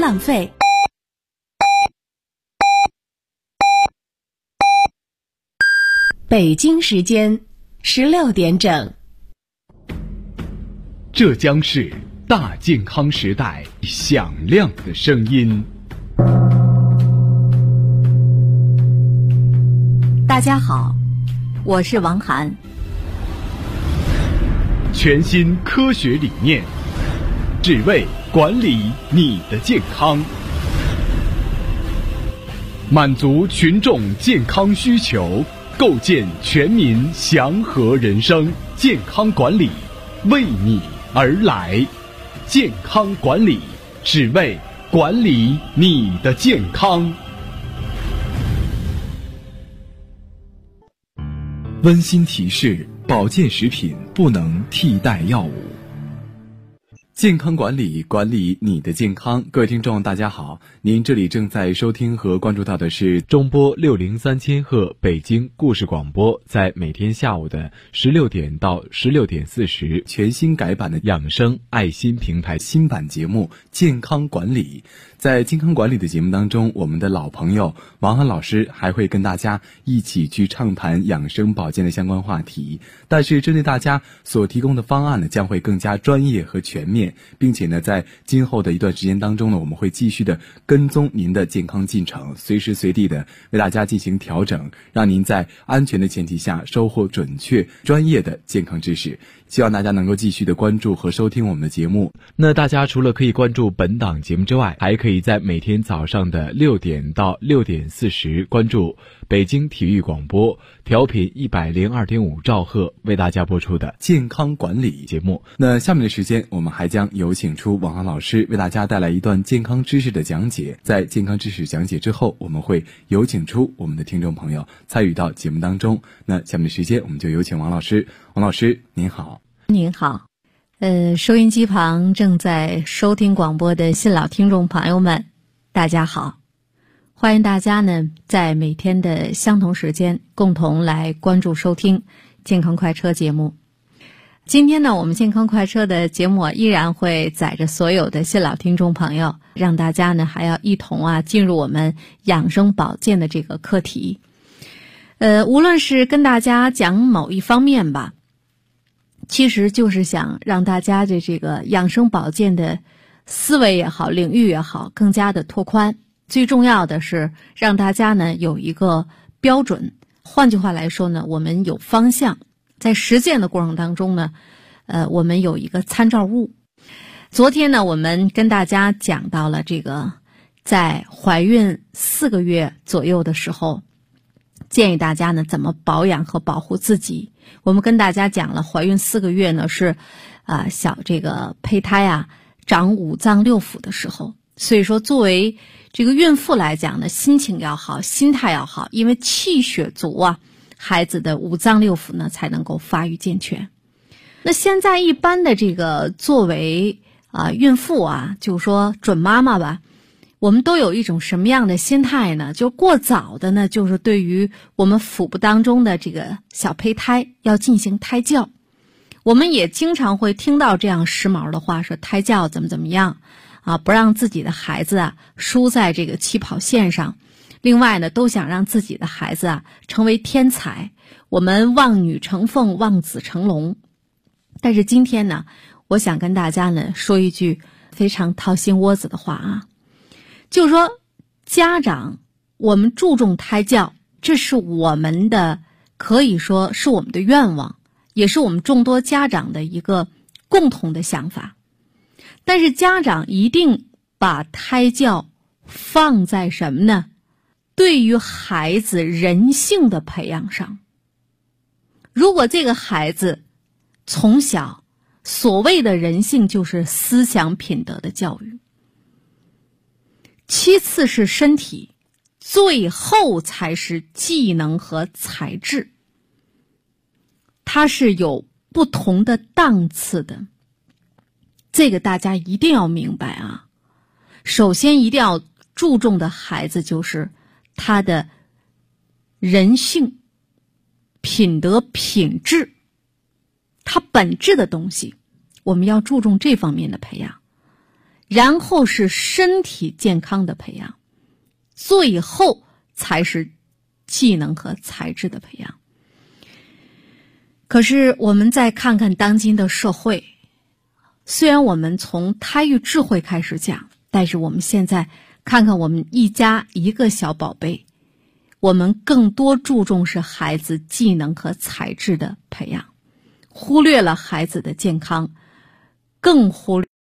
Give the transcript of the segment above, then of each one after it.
浪费。北京时间16点整。 这将是大健康时代响亮的声音。 大家好，我是王涵。 全新科学理念，只为管理你的健康，满足群众健康需求，构建全民祥和人生。健康管理为你而来，健康管理只为管理你的健康。温馨提示：保健食品不能替代药物。健康管理，管理你的健康。各位听众大家好，您这里正在收听和关注到的是中波603千赫北京故事广播，在每天下午的16点到16点40全新改版的养生爱心平台新版节目健康管理。在健康管理的节目当中，我们的老朋友王涵老师还会跟大家一起去畅谈养生保健的相关话题，但是针对大家所提供的方案呢，将会更加专业和全面，并且呢，在今后的一段时间当中呢，我们会继续的跟踪您的健康进程，随时随地的为大家进行调整，让您在安全的前提下收获准确专业的健康知识。希望大家能够继续的关注和收听我们的节目。那大家除了可以关注本档节目之外，还可以在每天早上的6点到6点40关注北京体育广播调频102.5兆赫为大家播出的健康管理节目。那下面的时间，我们还将有请出王涵老师为大家带来一段健康知识的讲解。在健康知识讲解之后，我们会有请出我们的听众朋友参与到节目当中。那下面的时间，我们就有请王老师。王老师您好。 您好，收音机旁正在收听广播的新老听众朋友们，大家好，欢迎大家呢在每天的相同时间共同来关注收听健康快车节目。今天呢，我们健康快车的节目依然会载着所有的新老听众朋友，让大家呢还要一同进入我们养生保健的这个课题。无论是跟大家讲某一方面吧，其实就是想让大家的这个养生保健的思维也好，领域也好，更加的拓宽。最重要的是让大家呢有一个标准，换句话来说呢，我们有方向，在实践的过程当中呢，我们有一个参照物。昨天呢，我们跟大家讲到了这个，在怀孕4个月左右的时候，建议大家呢怎么保养和保护自己。我们跟大家讲了，怀孕4个月呢是小这个胚胎长5脏6腑的时候，所以说作为这个孕妇来讲呢，心情要好，心态要好，因为气血足孩子的5脏6腑呢才能够发育健全。那现在一般的这个作为孕妇就是说准妈妈吧，我们都有一种什么样的心态呢？就过早的呢，就是对于我们腹部当中的这个小胚胎要进行胎教。我们也经常会听到这样时髦的话，说胎教怎么样不让自己的孩子输在这个起跑线上。另外呢，都想让自己的孩子成为天才。我们望女成凤，望子成龙。但是今天呢，我想跟大家呢说一句非常掏心窝子的话就是说，家长我们注重胎教，这是我们的，可以说是我们的愿望，也是我们众多家长的一个共同的想法。但是家长一定把胎教放在什么呢？对于孩子人性的培养上。如果这个孩子从小，所谓的人性就是思想品德的教育，其次是身体，最后才是技能和才智。它是有不同的档次的，这个大家一定要明白首先一定要注重的孩子就是他的人性、品德、品质，他本质的东西，我们要注重这方面的培养。 然后是身体健康的培养，最后才是技能和才智的培养。可是我们再看看当今的社会，虽然我们从胎育智慧开始讲，但是我们现在看看我们一家一个小宝贝，我们更多注重是孩子技能和才智的培养，忽略了孩子的健康，更忽略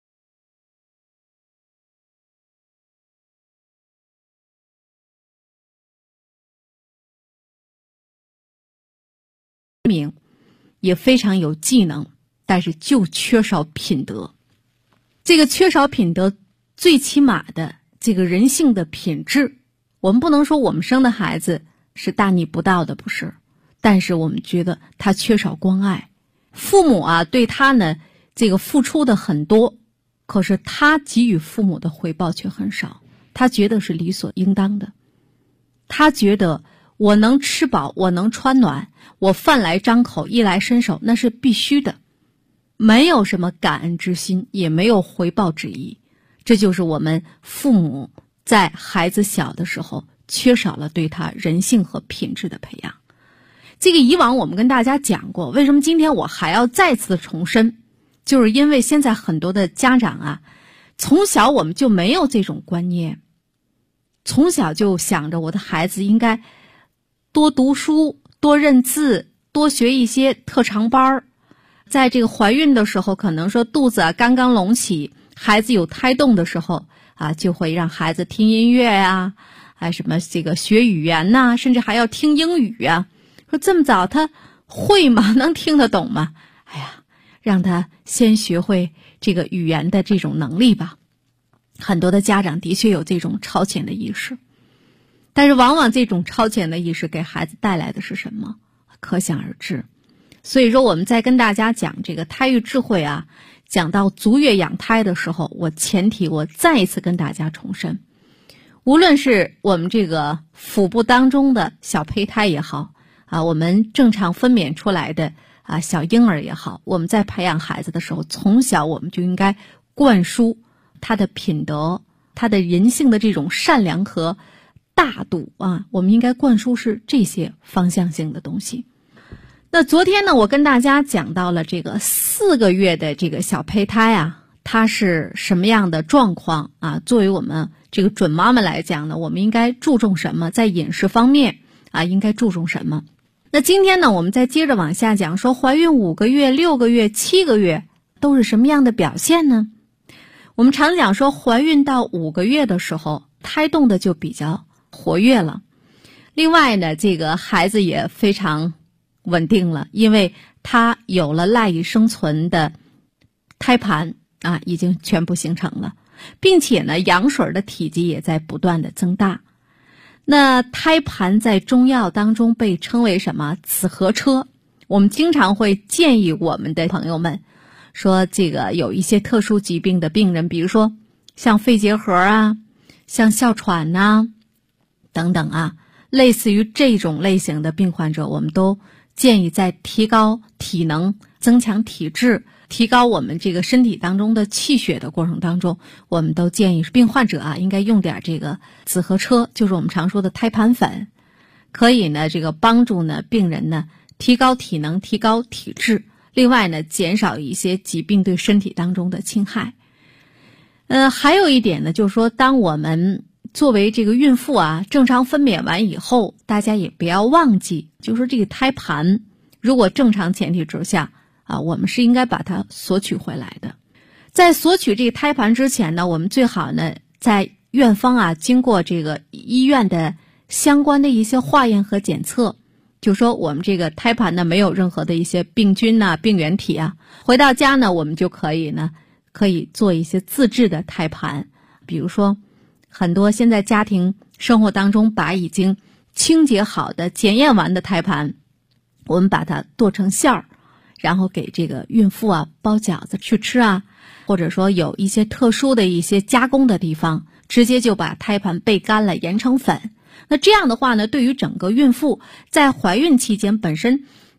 也非常有技能，但是就缺少品德。这个缺少品德，最起码的这个人性的品质，我们不能说我们生的孩子是大逆不道的，不是，但是我们觉得他缺少关爱。父母啊对他呢这个付出的很多，可是他给予父母的回报却很少，他觉得是理所应当的。他觉得我能吃饱，我能穿暖，我饭来张口，衣来伸手，那是必须的，没有什么感恩之心，也没有回报之意。这就是我们父母在孩子小的时候缺少了对他人性和品质的培养。这个以往我们跟大家讲过，为什么今天我还要再次重申，就是因为现在很多的家长啊，从小我们就没有这种观念，从小就想着我的孩子应该多读书，多认字，多学一些特长班。在这个怀孕的时候，可能说肚子刚刚隆起，孩子有胎动的时候就会让孩子听音乐啊，什么这个学语言呐，甚至还要听英语啊。说这么早他会吗？能听得懂吗？让他先学会这个语言的这种能力吧。很多的家长的确有这种超前的意识，但是往往这种超前的意识给孩子带来的是什么？可想而知。所以说我们在跟大家讲这个胎育智慧啊，讲到足月养胎的时候，我再一次跟大家重申，无论是我们这个腹部当中的小胚胎也好我们正常分娩出来的小婴儿也好，我们在培养孩子的时候，从小我们就应该灌输他的品德，他的人性的这种善良和大度我们应该灌输是这些方向性的东西。那昨天呢，我跟大家讲到了这个4个月的这个小胚胎它是什么样的状况作为我们这个准妈妈来讲呢，我们应该注重什么，在饮食方面应该注重什么。那今天呢，我们再接着往下讲，说怀孕5个月、6个月、7个月都是什么样的表现呢？我们常讲说，怀孕到5个月的时候，胎动的就比较活跃了。另外呢，这个孩子也非常稳定了，因为他有了赖以生存的胎盘已经全部形成了，并且呢，羊水的体积也在不断的增大。那胎盘在中药当中被称为什么？子和车。我们经常会建议我们的朋友们说，这个有一些特殊疾病的病人，比如说像肺结核像哮喘等等类似于这种类型的病患者，我们都建议在提高体能、增强体质、提高我们这个身体当中的气血的过程当中，我们都建议病患者应该用点这个紫河车，就是我们常说的胎盘粉，可以呢这个帮助呢病人呢提高体能、提高体质，另外呢减少一些疾病对身体当中的侵害。还有一点呢，就是说当我们作为这个孕妇正常分娩完以后，大家也不要忘记，就是这个胎盘如果正常前提之下我们是应该把它索取回来的。在索取这个胎盘之前呢，我们最好呢在院方经过这个医院的相关的一些化验和检测，就说我们这个胎盘呢没有任何的一些病菌病原体回到家呢我们就可以做一些自制的胎盘。比如说很多现在家庭生活当中把已经清洁好的检验完的胎盘，我们把它剁成馅儿，然后给这个孕妇包饺子去吃或者说有一些特殊的一些加工的地方，直接就把胎盘焙干了研成粉。那这样的话呢，对于整个孕妇在怀孕期间本身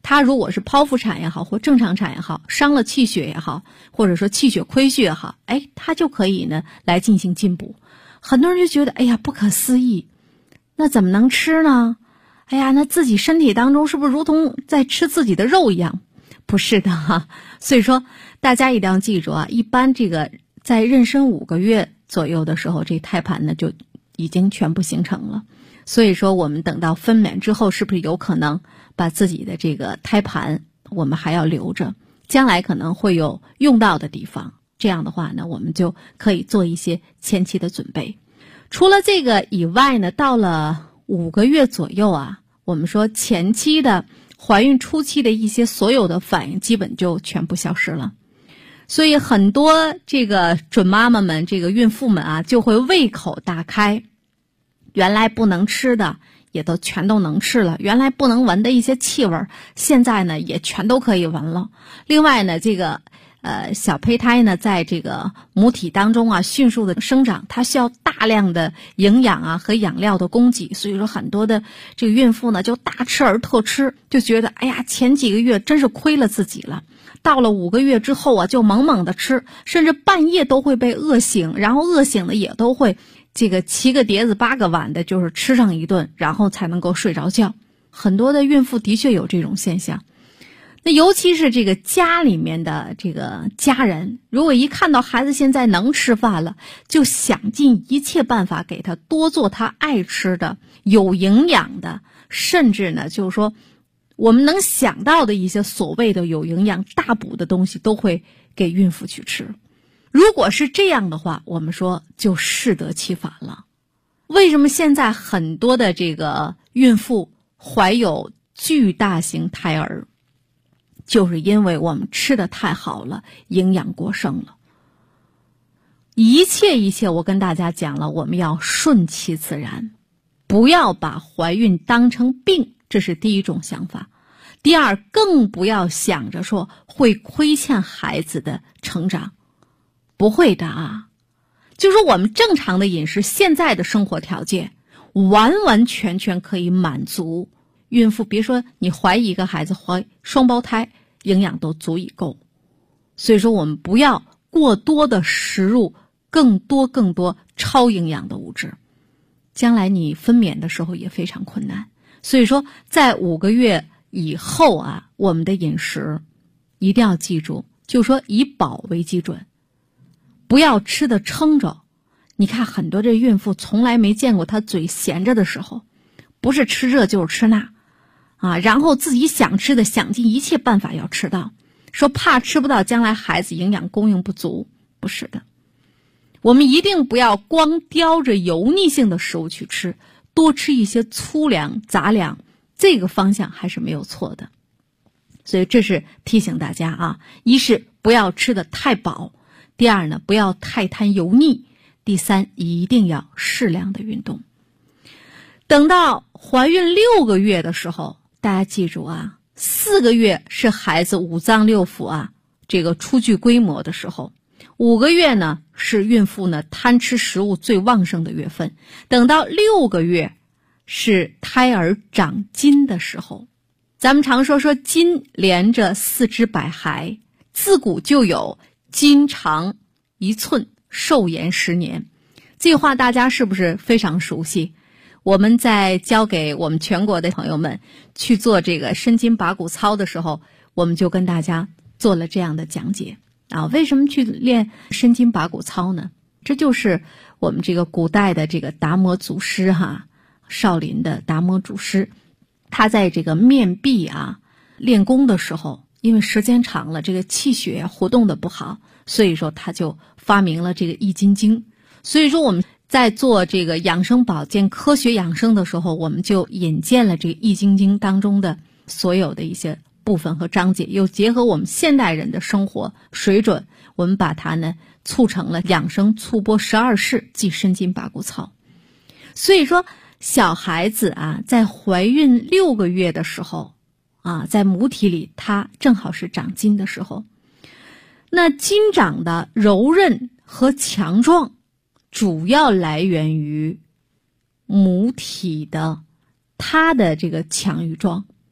她如果是剖腹产也好，或正常产也好，伤了气血也好，或者说气血亏虚也好，她就可以呢来进行进补。很多人就觉得，哎呀，不可思议，那怎么能吃呢？哎呀，那自己身体当中是不是如同在吃自己的肉一样？不是的哈。所以说大家一定要记住啊，一般这个在妊娠5个月左右的时候，这胎盘呢就已经全部形成了。所以说我们等到分娩之后，是不是有可能把自己的这个胎盘我们还要留着，将来可能会有用到的地方，这样的话呢，我们就可以做一些前期的准备。除了这个以外呢，到了5个月左右啊，我们说前期的怀孕初期的一些所有的反应基本就全部消失了。所以很多这个准妈妈们，这个孕妇们啊，就会胃口大开，原来不能吃的也都全都能吃了，原来不能闻的一些气味，现在呢也全都可以闻了。另外呢，这个小胚胎呢，在这个母体当中啊，迅速的生长，它需要大量的营养啊和养料的供给，所以说很多的这个孕妇呢，就大吃而特吃，就觉得哎呀，前几个月真是亏了自己了。到了5个月之后啊，就猛猛的吃，甚至半夜都会被饿醒，然后饿醒了也都会这个7个碟子8个碗的，就是吃上一顿，然后才能够睡着觉。很多的孕妇的确有这种现象。那尤其是这个家里面的这个家人，如果一看到孩子现在能吃饭了，就想尽一切办法给他多做他爱吃的、有营养的，甚至呢，就是说我们能想到的一些所谓的有营养大补的东西，都会给孕妇去吃。如果是这样的话，我们说就适得其反了。为什么现在很多的这个孕妇怀有巨大型胎儿？就是因为我们吃的太好了，营养过剩了。一切我跟大家讲了，我们要顺其自然，不要把怀孕当成病，这是第一种想法。第二，更不要想着说会亏欠孩子的成长，不会的啊。就是我们正常的饮食，现在的生活条件完完全全可以满足孕妇，别说你怀一个孩子，怀双胞胎，营养都足以够。所以说我们不要过多的食入更多超营养的物质，将来你分娩的时候也非常困难。所以说在5个月以后啊，我们的饮食一定要记住，就说以饱为基准，不要吃的撑着。你看很多这孕妇从来没见过她嘴闲着的时候，不是吃这就是吃那啊，然后自己想吃的想尽一切办法要吃到，说怕吃不到将来孩子营养供应不足，不是的。我们一定不要光叼着油腻性的食物去吃，多吃一些粗粮杂粮，这个方向还是没有错的。所以这是提醒大家啊，一是不要吃的太饱，第二呢，不要太贪油腻，第三，一定要适量的运动。等到怀孕6个月的时候，大家记住啊，4个月是孩子5脏6腑啊这个初具规模的时候，5个月呢是孕妇呢贪吃食物最旺盛的月份，等到6个月是胎儿长筋的时候。咱们常说筋连着4肢百骸，自古就有筋长1寸，寿延10年。这话大家是不是非常熟悉？我们在教给我们全国的朋友们去做这个伸筋拔骨操的时候，我们就跟大家做了这样的讲解啊。为什么去练伸筋拔骨操呢？这就是我们这个古代的这个达摩祖师少林的达摩祖师，他在这个面壁练功的时候，因为时间长了，这个气血活动的不好，所以说他就发明了这个易筋经。所以说我们在做这个养生保健科学养生的时候，我们就引荐了这个易筋经当中的所有的一些部分和章节，又结合我们现代人的生活水准，我们把它呢促成了养生猝钵12式即伸筋拔骨操。所以说小孩子在怀孕6个月的时候在母体里它正好是长筋的时候，那筋长的柔韧和强壮主要来源于母体的它的这个强与壮。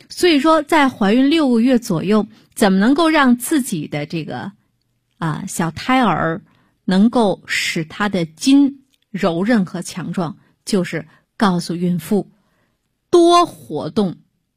所以说在怀孕6个月左右，怎么能够让自己的这个小胎儿能够使他的筋柔韧和强壮，就是告诉孕妇多活动，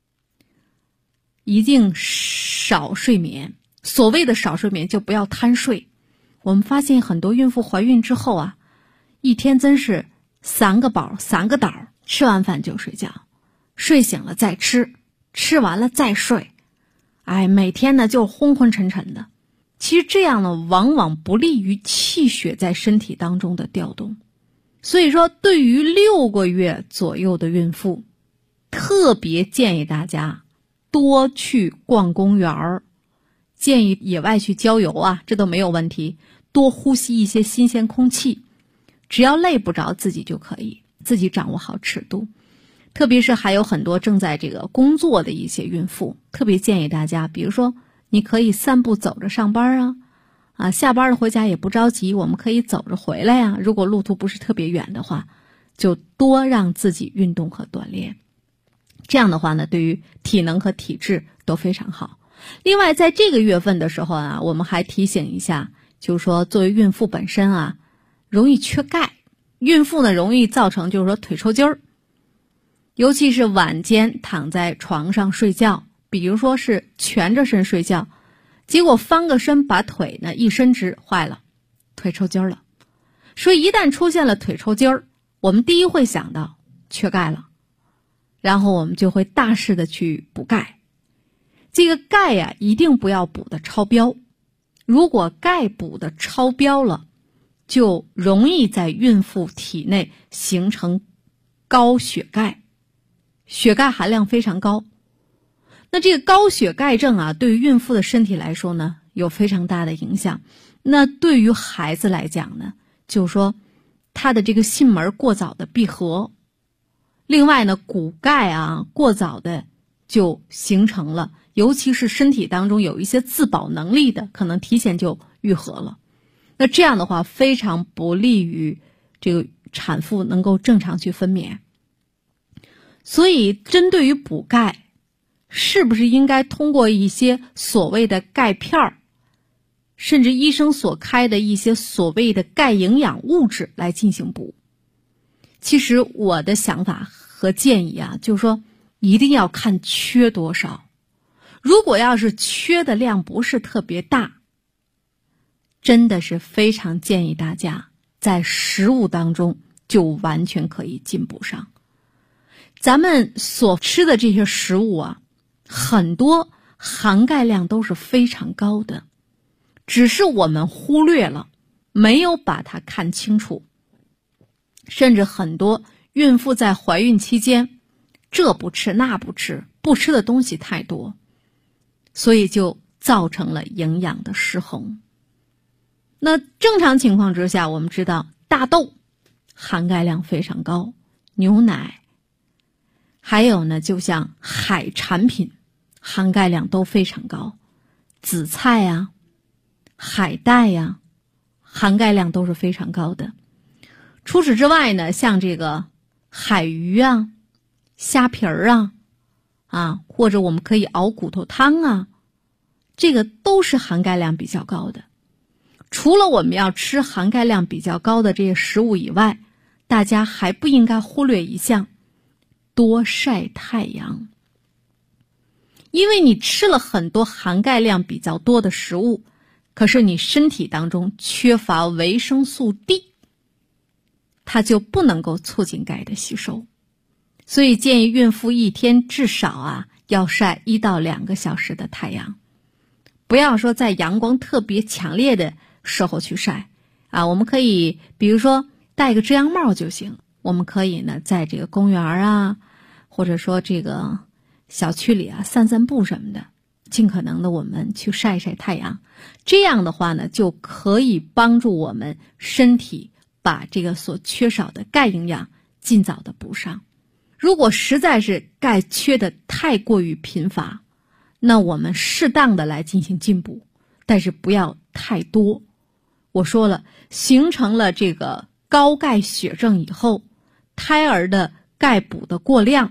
一定少睡眠。所谓的少睡眠就不要贪睡。我们发现很多孕妇怀孕之后啊，一天真是3个饱3个倒，吃完饭就睡觉，睡醒了再吃，吃完了再睡，每天呢就昏昏沉沉的。其实这样呢，往往不利于气血在身体当中的调动。所以说，对于6个月左右的孕妇，特别建议大家多去逛公园，建议野外去郊游啊，这都没有问题。多呼吸一些新鲜空气，只要累不着自己就可以，自己掌握好尺度。特别是还有很多正在这个工作的一些孕妇，特别建议大家，比如说你可以散步走着上班下班了回家也不着急，我们可以走着回来呀。如果路途不是特别远的话，就多让自己运动和锻炼。这样的话呢，对于体能和体质都非常好。另外，在这个月份的时候我们还提醒一下，就是说作为孕妇本身容易缺钙。孕妇呢容易造成就是说腿抽筋儿，尤其是晚间躺在床上睡觉，比如说是蜷着身睡觉，结果翻个身把腿呢一伸直，坏了，腿抽筋儿了。所以一旦出现了腿抽筋儿，我们第一会想到缺钙了，然后我们就会大肆的去补钙。这个钙一定不要补的超标，如果钙补的超标了，就容易在孕妇体内形成高血钙，血钙含量非常高。那这个高血钙症对于孕妇的身体来说呢，有非常大的影响。那对于孩子来讲呢，就是说他的这个囟门过早的闭合，另外呢骨钙过早的就形成了，尤其是身体当中有一些自保能力的，可能提前就愈合了。那这样的话非常不利于这个产妇能够正常去分娩。所以针对于补钙，是不是应该通过一些所谓的钙片，甚至医生所开的一些所谓的钙营养物质来进行补？其实我的想法和建议就是说一定要看缺多少。如果要是缺的量不是特别大，真的是非常建议大家在食物当中就完全可以进补上。咱们所吃的这些食物很多含钙量都是非常高的，只是我们忽略了，没有把它看清楚。甚至很多孕妇在怀孕期间这不吃那不吃，不吃的东西太多，所以就造成了营养的失衡。那正常情况之下，我们知道大豆含钙量非常高，牛奶，还有呢就像海产品含钙量都非常高，紫菜海带含钙量都是非常高的。除此之外呢，像这个海鱼虾皮儿或者我们可以熬骨头汤这个都是含钙量比较高的。除了我们要吃含钙量比较高的这些食物以外，大家还不应该忽略一项，多晒太阳。因为你吃了很多含钙量比较多的食物，可是你身体当中缺乏维生素 D， 它就不能够促进钙的吸收。所以建议孕妇一天至少要晒1到2个小时的太阳，不要说在阳光特别强烈的时候去晒我们可以比如说戴个遮阳帽就行。我们可以呢在这个公园或者说这个小区里散散步什么的，尽可能的我们去晒晒太阳。这样的话呢，就可以帮助我们身体把这个所缺少的钙营养尽早的补上。如果实在是钙缺的太过于贫乏，那我们适当的来进行进补，但是不要太多。我说了，形成了这个高钙血症以后，胎儿的钙补的过量，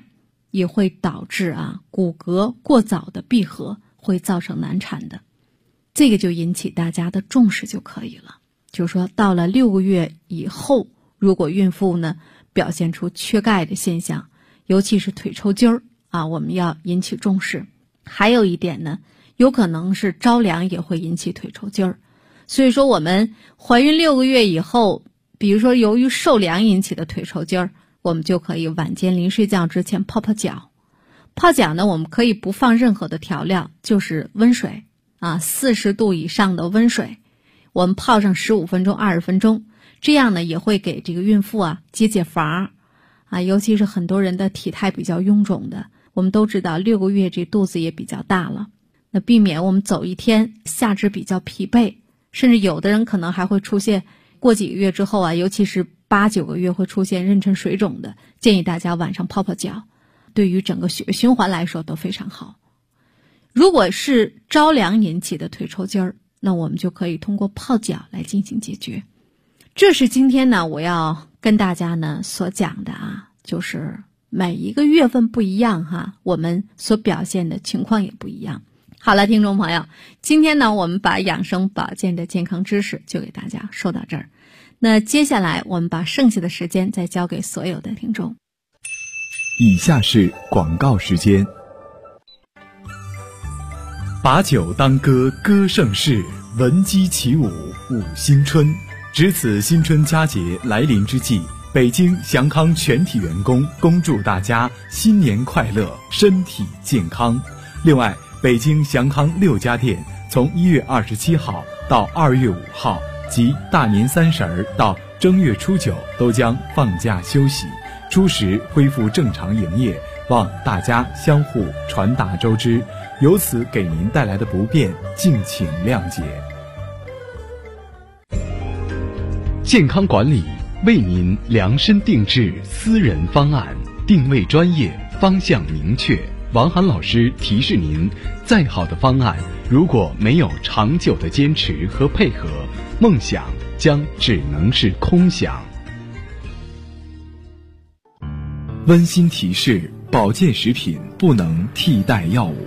也会导致骨骼过早的闭合，会造成难产的。这个就引起大家的重视就可以了。就是说到了6个月以后，如果孕妇呢表现出缺钙的现象，尤其是腿抽筋儿我们要引起重视。还有一点呢，有可能是着凉也会引起腿抽筋儿。所以说我们怀孕6个月以后，比如说由于受凉引起的腿抽筋儿，我们就可以晚间临睡觉之前泡泡脚。泡脚呢，我们可以不放任何的调料，就是温水40度以上的温水，我们泡上15分钟、20分钟，这样呢也会给这个孕妇解乏尤其是很多人的体态比较臃肿的，我们都知道6个月这肚子也比较大了，那避免我们走一天下肢比较疲惫，甚至有的人可能还会出现过几个月之后尤其是8、9个月会出现妊娠水肿的，建议大家晚上泡泡脚，对于整个血液循环来说都非常好。如果是着凉引起的腿抽筋儿，那我们就可以通过泡脚来进行解决。这是今天呢我要跟大家呢所讲的就是每一个月份不一样我们所表现的情况也不一样。好了，听众朋友，今天呢我们把养生保健的健康知识就给大家说到这儿。那接下来我们把剩下的时间再交给所有的听众。 以下是广告时间。把酒当歌，歌盛世，闻鸡起舞，舞新春。值此新春佳节来临之际，北京祥康全体员工恭祝大家新年快乐，身体健康。另外，北京祥康6家店从1月27号到2月5号及大年30到正月初9都将放假休息，初时恢复正常营业，望大家相互传达周知，由此给您带来的不便敬请谅解。健康管理为您量身定制私人方案，定位专业，方向明确。王涵老师提示您，再好的方案如果没有长久的坚持和配合，梦想将只能是空想。温馨提示：保健食品不能替代药物。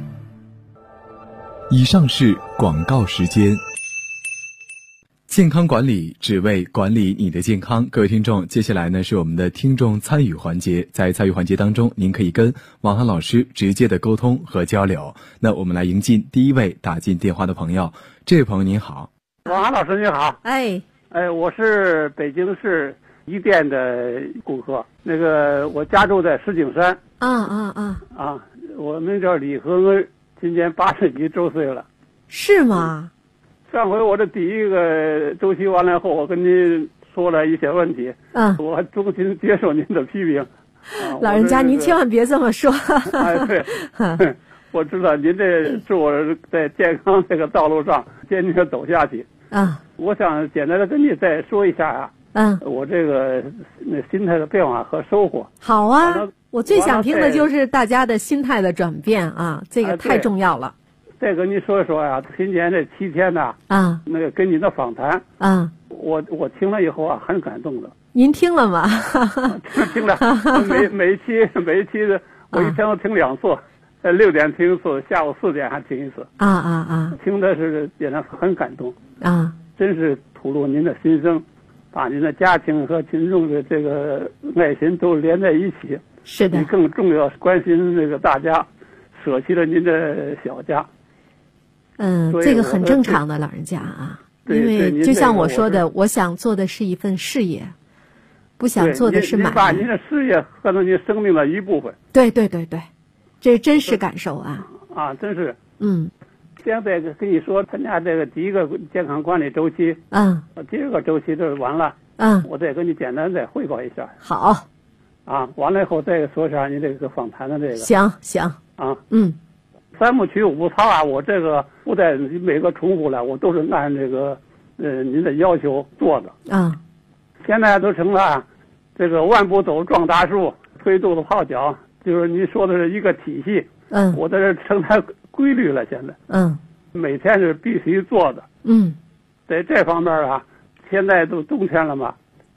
以上是广告时间。健康管理只为管理你的健康。各位听众，接下来呢是我们的听众参与环节。在参与环节当中，您可以跟王涵老师直接的沟通和交流。那我们来迎进第一位打进电话的朋友。这位朋友您好。 王涵老师你好。我是北京市一店的顾客，我家住在石景山。我们叫李恒，今年80几周岁了。 是吗？ 上回我这第一个周期完了后，我跟您说了一些问题，我衷心接受您的批评。 老人家您千万别这么说。 对，我知道您这是我在健康这个道路上坚定地走下去。我想简单的跟你再说一下我这个心态的变化和收获。 好啊，我最想听的就是大家的心态的转变这个太重要了。 再跟您说一说今年这7天跟您的访谈我听了以后很感动的。 您听了吗？ 听了，每一期的我一天都听2次，6点听一次，下午4点还听一次。听的是也很感动真是吐露您的心声，把您的家庭和群众的这个爱心都连在一起。 是的。 你更重要关心这个大家，舍弃了您的小家。 这个很正常的，老人家因为就像我说的，我想做的是一份事业，不想做的是买卖。 您把您的事业看成您生命的一部分。 对，这真实感受真是。现在跟你说，参加这个第一个健康管理周期，第2个周期就是完了，我再跟你简单再汇报一下。 好。 完了以后再说一下您这个访谈的这个。 行。 3部曲5步操我这个不带每个重复了，我都是按这个您的要求做的。现在都成了这个万步走撞大树，推肚子泡脚，就是您说的是一个体系。我在这成了规律了，现在。每天是必须做的。在这方面现在都冬天了嘛。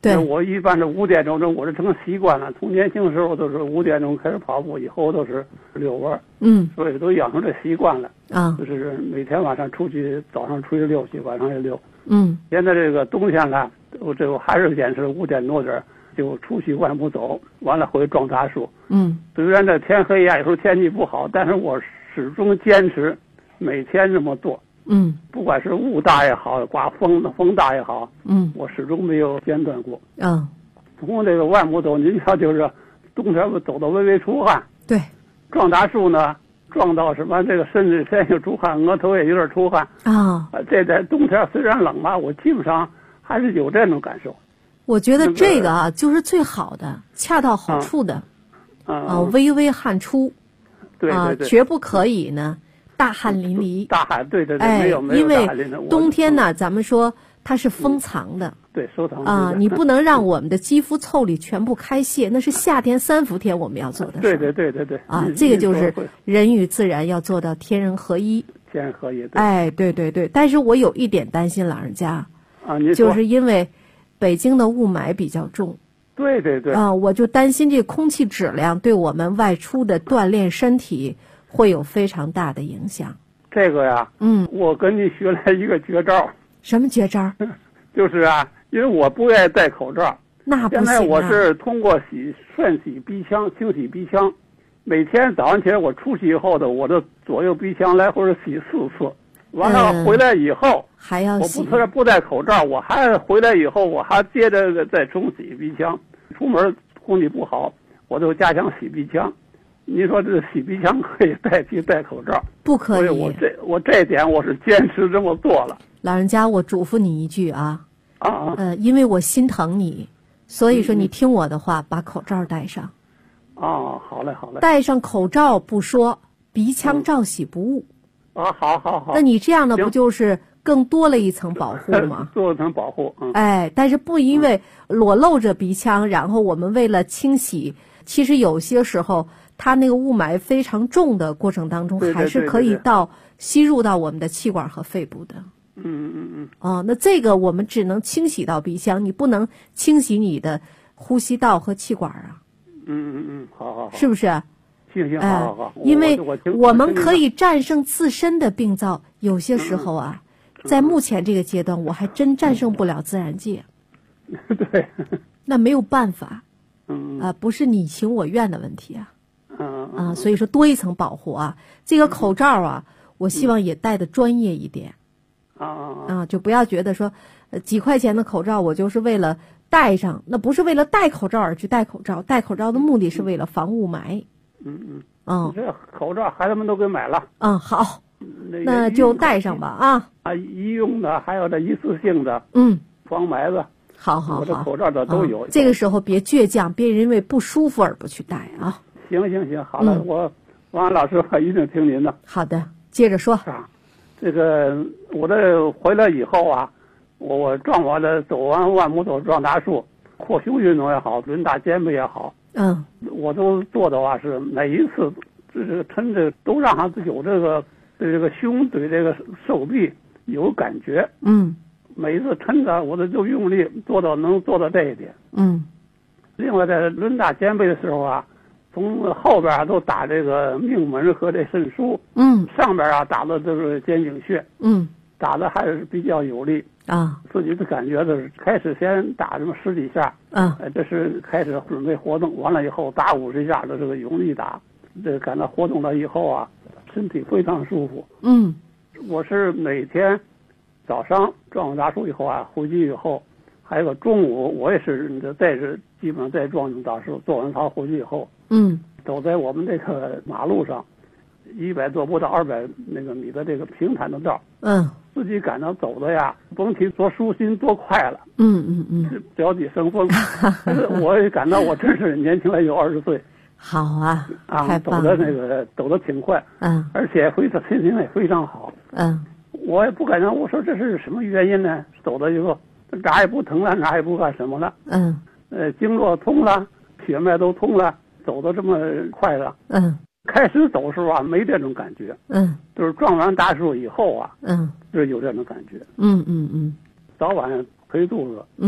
对， 我一般是5点钟，我是成习惯了。从年轻时候都是5点钟开始跑步，以后都是遛弯。所以都养成这习惯了。就是每天晚上出去，早上出去遛去，晚上也遛。现在这个冬天了，我还是坚持5点多点就出去万步走，完了回撞大树。虽然这天黑呀，有时候天气不好，但是我始终坚持每天这么做。不管是雾大也好，刮风大也好，我始终没有间断过。从这个万步走，您瞧就是冬天走到微微出汗。 对， 撞大树呢，撞到什么这个身子先有出汗，额头也有点出汗。这在冬天虽然冷吧，我基本上还是有这种感受。 我觉得这个啊，就是最好的，恰到好处的。微微汗出。 对对对。 绝不可以呢。大汗淋漓， 大汗，对对对，没有因为冬天呢， 咱们说它是封藏的， 对，收藏你不能让我们的肌肤腠理全部开泄，那是夏天3伏天我们要做的事。 对对对对对， 这个就是人与自然要做到天人合一。 天人合一，对。 对对对，但是我有一点担心老人家，就是因为北京的雾霾比较重。 对对对。 我就担心这空气质量对我们外出的锻炼身体会有非常大的影响。 这个呀，我跟你学了一个绝招。 什么绝招？ 就是啊，因为我不愿意戴口罩。 那不行。 现在我是通过顺洗鼻腔、清洗鼻腔，每天早上起来我出去以后的，我的左右鼻腔来回洗4次，完了回来以后还要洗。 我不戴口罩，我还回来以后我还接着再重洗鼻腔。出门空气不好，我就加强洗鼻腔。你说这洗鼻腔可以代替戴口罩？ 不可以。 所以我这一点我是坚持这么做了。 老人家，我嘱咐你一句啊，因为我心疼你，所以说你听我的话，把口罩戴上。 好嘞好嘞。 戴上口罩不说，鼻腔照洗不误。 好。 那你这样的不就是更多了一层保护吗？ 多一层保护。 但是不因为裸露着鼻腔，然后我们为了清洗，其实有些时候它那个雾霾非常重的过程当中，还是可以吸入到我们的气管和肺部的。那这个我们只能清洗到鼻腔，你不能清洗你的呼吸道和气管啊。 好， 是不是？ 行，好。 因为我们可以战胜自身的病灶，有些时候啊，在目前这个阶段，我还真战胜不了自然界。 对。 那没有办法。不是你情我愿的问题啊。所以说多一层保护啊。这个口罩啊，我希望也戴的专业一点。就不要觉得说，几块钱的口罩我就是为了戴上，那不是为了戴口罩而去戴口罩，戴口罩的目的是为了防雾霾。 这口罩孩子们都给买了。 好，那就戴上吧医用的还有这一次性的，防霾子。 好， 我的口罩的都有。 这个时候别倔强，别因为不舒服而不去戴啊。 行，好了，王安老师我一定听您的。 好的，接着说。 这个我这回来以后啊，我撞完了走完万步走撞大树，扩胸运动也好，抡大肩背也好，我都做的话是每一次这个抻着都让他有这个对这个胸对这个手臂有感觉。每一次抻着我就用力能做到这一点。另外在抡大肩背的时候啊，从后边都打这个命门和这肾腧。上边打的都是肩颈穴。打的还是比较有力。自己的感觉就是开始先打这么10几下。这是开始准备活动，完了以后打50下的这个用力打，这感到活动了以后啊，身体非常舒服。我是每天早上撞完大树以后啊，回去以后，还有个中午我也是基本上在撞完大树做完操回去以后，走在我们这个马路上，100多不到200那个米的这个平坦的道，自己感到走的呀，甭提多舒心多快了。脚底生风。我也感到我真是年轻了有20岁。 好啊，太棒了。 走得挺快。而且心情也非常好。我也不敢让我说这是什么原因呢？走到以后哪也不疼了，哪也不干什么了。经络通了，血脉都通了，走得这么快了。开始走的时候啊，没这种感觉。就是撞完大树以后啊，就是有这种感觉。早晚推肚子。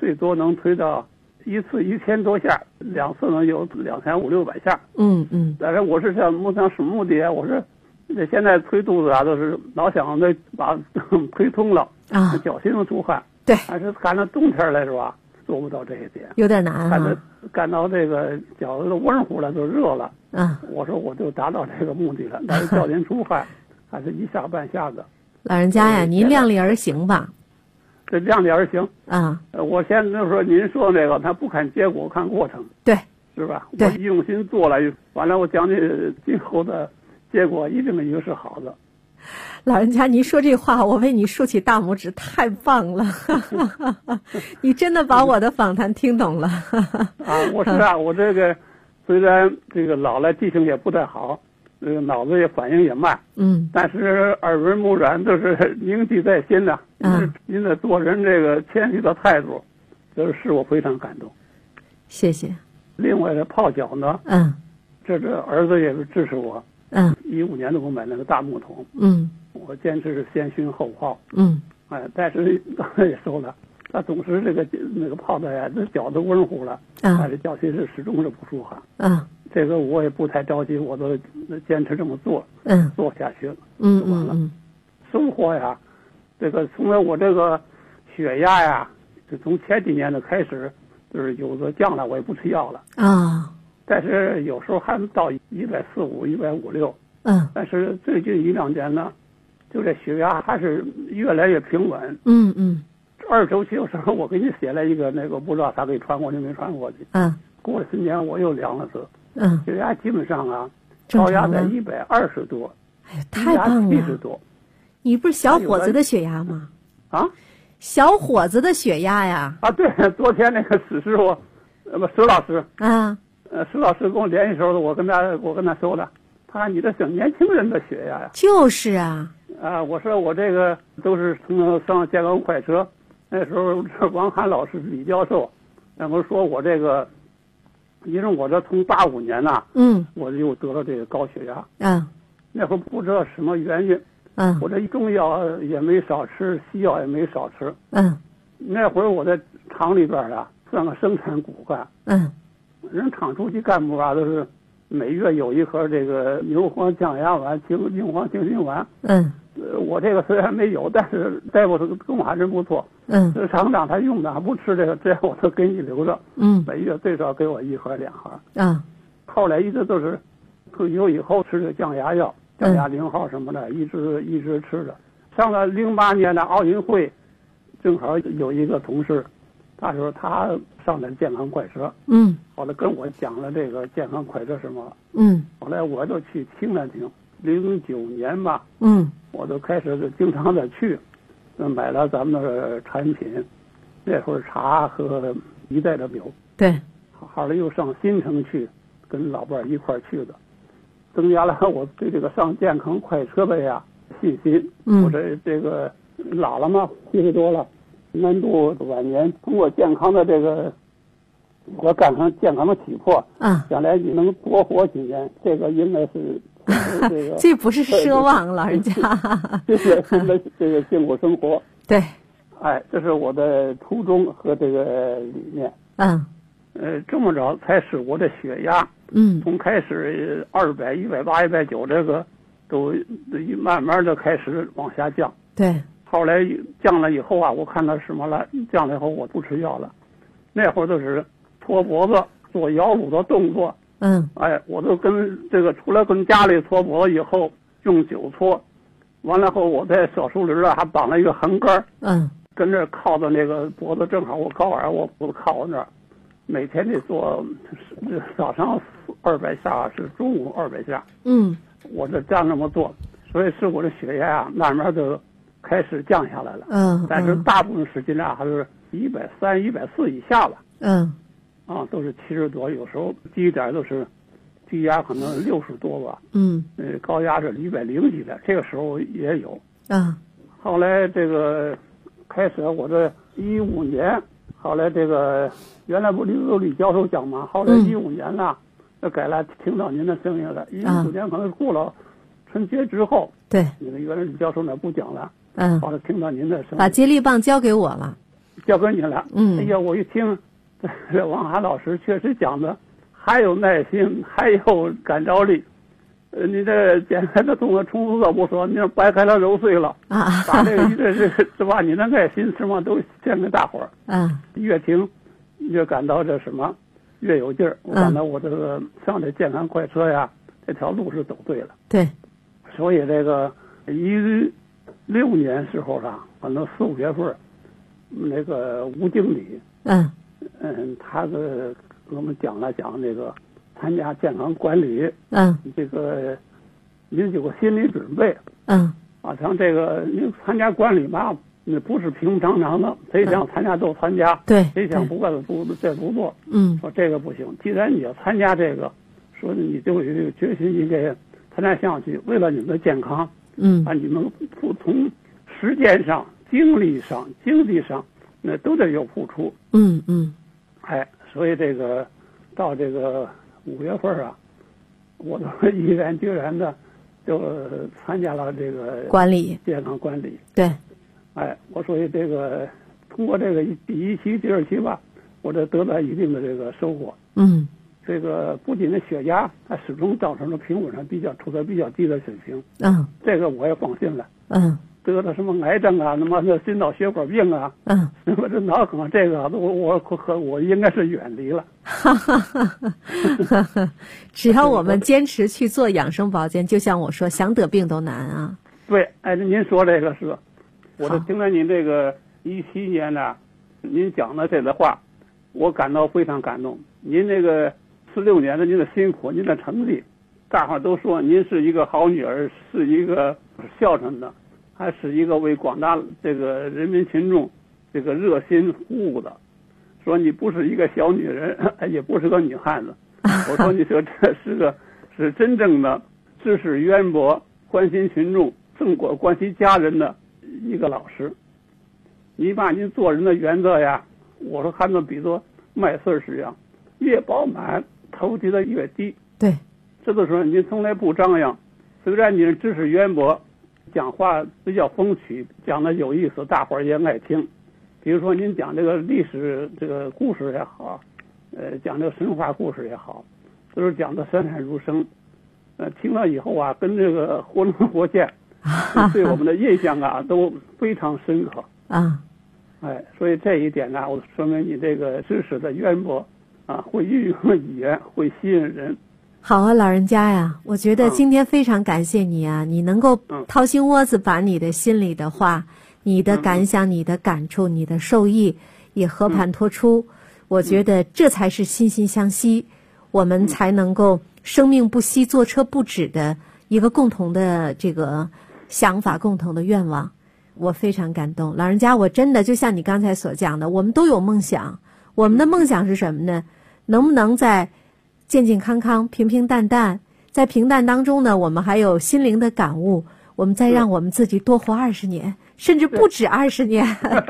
最多能推到一次1000多下，2次能有2500-600下。但是我是想什么目的啊？我是现在推肚子啊，都是老想着把推通了啊，脚心子出汗。 对， 但是赶到冬天来是吧，做不到这一点， 有点难啊。 干到这个脚都温乎了，就热了。我说我就达到这个目的了，但是脚心出汗还是一下半下子。 老人家呀，您量力而行吧。 这量力而行啊！我现在就说您说那个，他不看结果，看过程， 对， 是吧？ 对， 我用心做了，完了，我讲你今后的结果一定是好的。 老人家，您说这话，我为你竖起大拇指，太棒了！你真的把我的访谈听懂了。 我是啊，我这个虽然这个老了，记性也不太好。脑子也反应也慢，但是耳濡目染都是铭记在心呐。您的做人这个谦虚的态度，这使我非常感动。 谢谢。 另外的泡脚呢，这儿子也是支持我。15年的我买那个大木桶，我坚持是先熏后泡。但是刚才也说了，他总是那个泡的呀，这脚都温乎了，但是脚心是始终是不舒服。这个我也不太着急，我都坚持这么做，做下去了，完了。生活呀，这个从来我这个血压呀，就从前几年的开始，就是有的降了，我也不吃药了但是有时候还能到145、156。但是最近1-2年呢，就这血压还是越来越平稳。2周期有时候我给你写了一个那个，不知道他给传过去没传过去。过了10年我又量了次。血压基本上啊，高压在120多， 哎呀，太棒了 ，70多。 你不是小伙子的血压吗？小伙子的血压呀！ 对，昨天那个史师傅，石老师石老师跟我联系时候，我跟他说了，他说你这是年轻人的血压呀。 就是啊。 我说我这个都是从上健康快车，那时候是王涵老师、李教授，然后说我这个。因为我这从85年呐，我就得了这个高血压。那会儿不知道什么原因，我这中药也没少吃，西药也没少吃。那会儿我在厂里边啊，算个生产骨干。人厂初级干部啊，都是每月有一盒这个牛黄降压丸、牛黄清心丸。我这个虽然没有，但是大夫跟我还真不错。这厂长他用的还不吃这个，这样我都给你留着。每月最少给我1盒2盒。后来一直都是退休以后吃这个降压药，降压0号什么的，一直吃着。上了08年的奥运会，正好有一个同事，他说他上了健康快车。后来跟我讲了这个健康快车什么。后来我就去听了听。09年吧。我都开始就经常的去，买了咱们的产品，那会儿茶和一袋的酒。 对， 后来又上新城去，跟老伴一块去的，增加了我对这个上健康快车的呀信心。我这个老了嘛，70多了，难度晚年通过健康的这个，我赶上健康的体魄，将来你能多活几年，这个应该是。 这不是奢望，老人家。 这是这个幸福生活。 对。 这是我的初衷和这个理念。这么着才使我的血压，从开始200、180、190这个，都慢慢的开始往下降。 对。 后来降了以后啊，我看到什么了？降了以后我不吃药了，那会儿都是搓脖子、做摇橹的动作。我都跟这个除了跟家里搓脖子以后，用酒搓，完了后我在小树林还绑了一个横杆。跟这靠着那个脖子，正好我睾丸我不靠我那儿，每天得做，早上200下是中午200下。我这样这么做，所以使我的血压啊慢慢的开始降下来了。但是大部分时间啊还是130、140以下吧。都是70多，有时候低一点都是低压可能60多吧。高压是100几的，这个时候也有。后来这个开始我这15年，后来这个原来不李教授讲嘛，后来15年了，改了，听到您的声音了。15年可能过了春节之后， 对， 你们原来李教授那不讲了。后来听到您的声音， 把接力棒交给我了。 交给你了。哎呀，我一听，这王涵老师确实讲的还有耐心，还有感召力。你这简单的动作重复做不说，你掰开了揉碎了啊，把这个是吧？你的爱心什么都献给大伙儿。越听越感到这什么，越有劲儿。我感到我这个上这健康快车呀，这条路是走对了。 对， 所以这个16年时候啊，可能4、5月份，那个吴经理，他给我们讲了讲这个。参加健康管理，这个您有个心理准备，像这个您参加管理吧，那不是平平常常的，谁想参加都参加， 对， 谁想不干不做，说这个不行。既然你要参加这个，说你就有这个决心，应该参加下去，为了你们的健康，把你们从时间上、精力上、经济上，那都得有付出，所以这个到这个5月份啊，我都毅然决然的就参加了这个管理健康管理。 对， 我所以这个通过这个第1期、第2期吧，我这得到一定的这个收获。这个不仅是血压，它始终造成了平稳上处在比较低的水平。这个我也放心了。得了什么癌症啊，什么心脑血管病啊，什么这脑梗这个，我应该是远离了。 只要我们坚持去做养生保健，就像我说，想得病都难啊。 对，您说这个是，我就听了您这个17年呢，您讲的这个话，我感到非常感动。您这个16年的您的辛苦，您的成绩，大伙都说您是一个好女儿，是一个孝顺的。还是一个为广大这个人民群众这个热心服务的，说你不是一个小女人，也不是个女汉子。我说你说这是真正的知识渊博、关心群众、关心家人的一个老师。你把您做人的原则呀，我说看作比作麦穗儿一样，越饱满头提的越低。 对， 这个时候您从来不张扬，虽然您知识渊博。讲话比较风趣，讲的有意思，大伙儿也爱听。比如说您讲这个历史这个故事也好，讲这个神话故事也好，都是讲的潸然入声。听了以后啊，跟这个活灵活现，对我们的印象啊都非常深刻。所以这一点呢，我说明你这个知识的渊博会运用语言，会吸引人。 好啊，老人家呀，我觉得今天非常感谢你啊，你能够掏心窝子把你的心里的话、你的感想、你的感触、你的受益也和盘托出，我觉得这才是惺惺相惜，我们才能够生命不息、坐车不止的一个共同的这个想法、共同的愿望。我非常感动，老人家，我真的就像你刚才所讲的，我们都有梦想，我们的梦想是什么呢？能不能在健健康康、平平淡淡，在平淡当中呢，我们还有心灵的感悟，我们再让我们自己多活20年，甚至不止20年。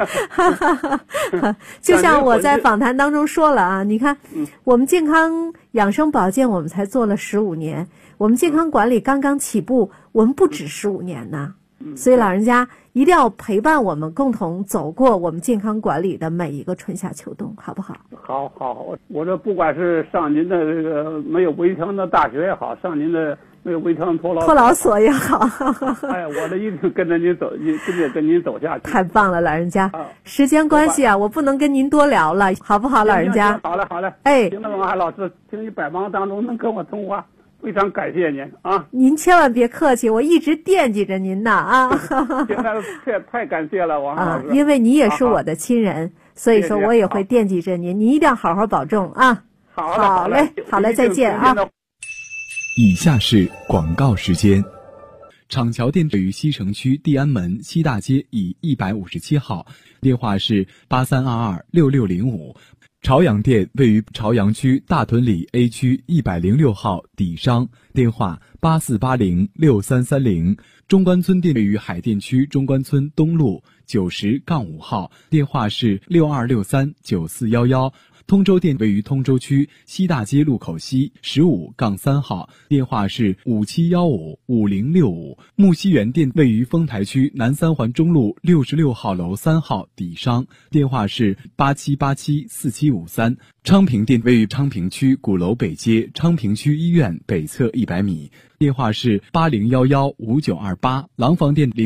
就像我在访谈当中说了啊，你看，我们健康养生保健，我们才做了15年，我们健康管理刚刚起步，我们不止15年呢。所以老人家一定要陪伴我们，共同走过我们健康管理的每一个春夏秋冬，好不好？ 好，我这不管是上您的这个没有围墙的大学也好，上您的没有围墙托老所也好。 我这一定跟着您走，跟您走下去。 太棒了，老人家。时间关系啊，我不能跟您多聊了，好不好，老人家？ 好嘞。行了，王海老师，请你百忙当中能跟我通话。非常感谢您啊！ 您千万别客气，我一直惦记着您呢啊！ 现在太感谢了，王老师。 因为你也是我的亲人，所以说我也会惦记着您，您一定要好好保重啊！好嘞，再见啊！ 以下是广告时间。厂桥店位于西城区地安门西大街以157号，电话是83226605。朝阳店位于朝阳区大屯里 A 区106号底商，电话84806330。中关村店位于海淀区中关村东路90-5号，电话是62639411。 通州店位于通州区西大街路口西15-3号，电话是57155065。木樨园店位于丰台区南三环中路66号楼3号底商，电话是87874753。昌平店位于昌平区鼓楼北街昌平区医院北侧100米，电话是80115928。廊坊店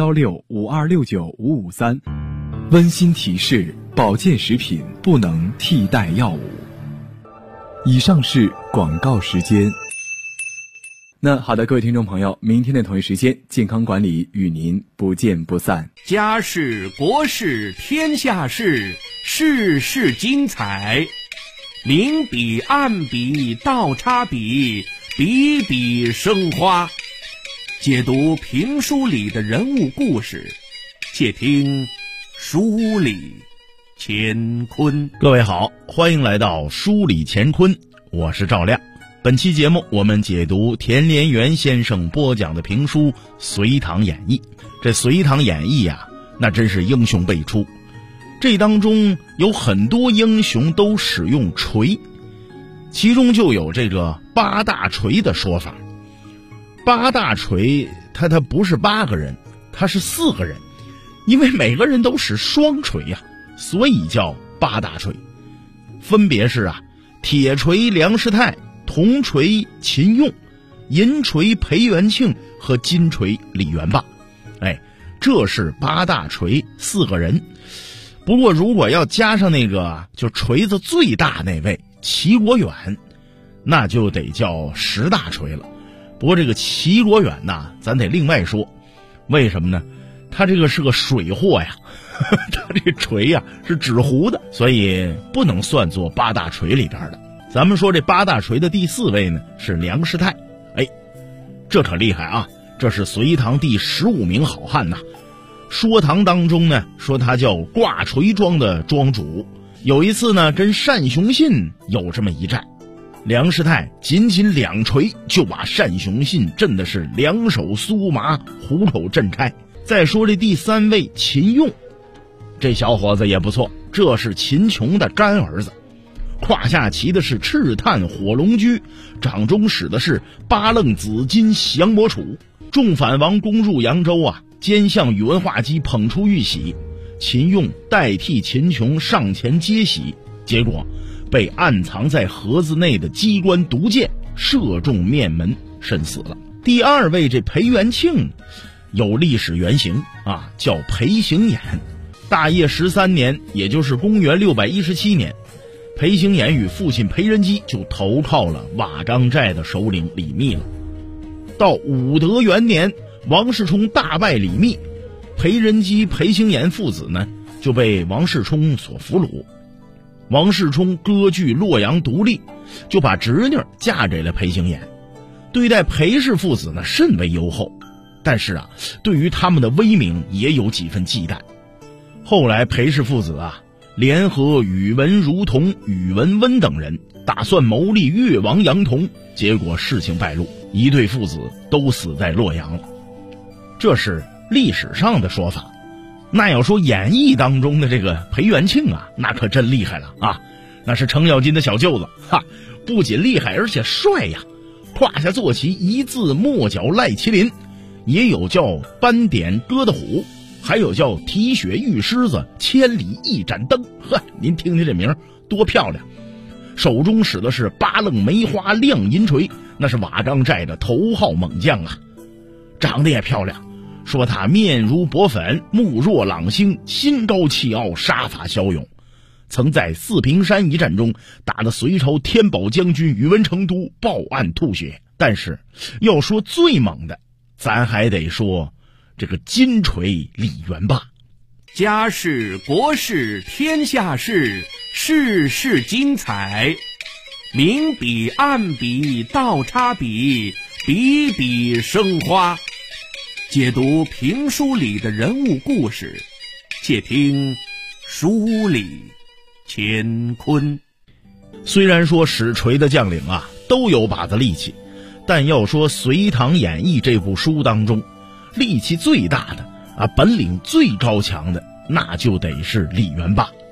031652695553。温馨提示：保健食品不能替代药物。以上是广告时间。那好的，各位听众朋友，明天的同一时间，健康管理与您不见不散。 家事国事天下事，事事精彩。明笔暗笔倒插笔，笔笔生花。解读评书里的人物故事，且听书里乾坤。 各位好，欢迎来到书里乾坤，我是赵亮。本期节目我们解读田连元先生播讲的评书《隋唐演义》。这《隋唐演义》啊，那真是英雄辈出。这当中有很多英雄都使用锤，其中就有这个八大锤的说法。八大锤他不是8个人，他是4个人，因为每个人都使双锤呀，所以叫八大锤。分别是铁锤梁师泰，铜锤秦用，银锤裴元庆和金锤李元霸。这是八大锤4个人。不过如果要加上那个就锤子最大那位齐国远，那就得叫10大锤了。不过这个齐国远呐，咱得另外说。为什么呢？他这个是个水货呀，他这锤呀是纸糊的，所以不能算作八大锤里边的。咱们说这八大锤的第4位呢是梁师泰。这可厉害啊，这是隋唐第15名好汉呐。说唐当中呢，说他叫挂锤庄的庄主。有一次呢，跟单雄信有这么一战，梁师泰仅2锤就把单雄信震的是两手酥麻，虎口震开。再说这第3位秦用，这小伙子也不错，这是秦琼的干儿子，胯下骑的是赤炭火龙驹，掌中使的是八楞紫金降魔杵。众反王攻入扬州啊，奸相宇文化及捧出玉玺，秦用代替秦琼上前接玺，结果被暗藏在盒子内的机关毒箭射中面门，身死了。第2位这裴元庆有历史原型啊，叫裴行衍。大业13年，也就是公元617年，裴行衍与父亲裴仁基就投靠了瓦岗寨的首领李密了。到武德元年，王世充大败李密，裴仁基、裴行衍父子呢就被王世充所俘虏。王世充割据洛阳独立，就把侄女嫁给了裴行衍，对待裴氏父子呢甚为优厚，但是对于他们的威名也有几分忌惮。后来裴氏父子联合宇文如同、宇文温等人，打算谋立越王杨同，结果事情败露，一对父子都死在洛阳了。这是历史上的说法。那要说演义当中的这个裴元庆那可真厉害了啊！那是程咬金的小舅子不仅厉害而且帅呀。胯下坐骑一字末角赖麒麟，也有叫斑点鸽的虎，还有叫提血玉狮子，千里一盏灯。您听听这名多漂亮！手中使的是八楞梅花亮银锤，那是瓦岗寨的头号猛将啊。长得也漂亮，说他面如薄粉，目若朗星，心高气傲，杀伐骁勇，曾在四平山一战中打得隋朝天宝将军宇文成都报案吐血。但是要说最猛的，咱还得说这个金锤李元霸。 家事国事天下事，事事精彩。明笔暗笔倒插笔，笔笔生花。解读评书里的人物故事，且听书里乾坤。 虽然说使锤的将领都有把子力气，但要说《隋唐演义》这部书当中，力气最大的本领最高强的，那就得是李元霸。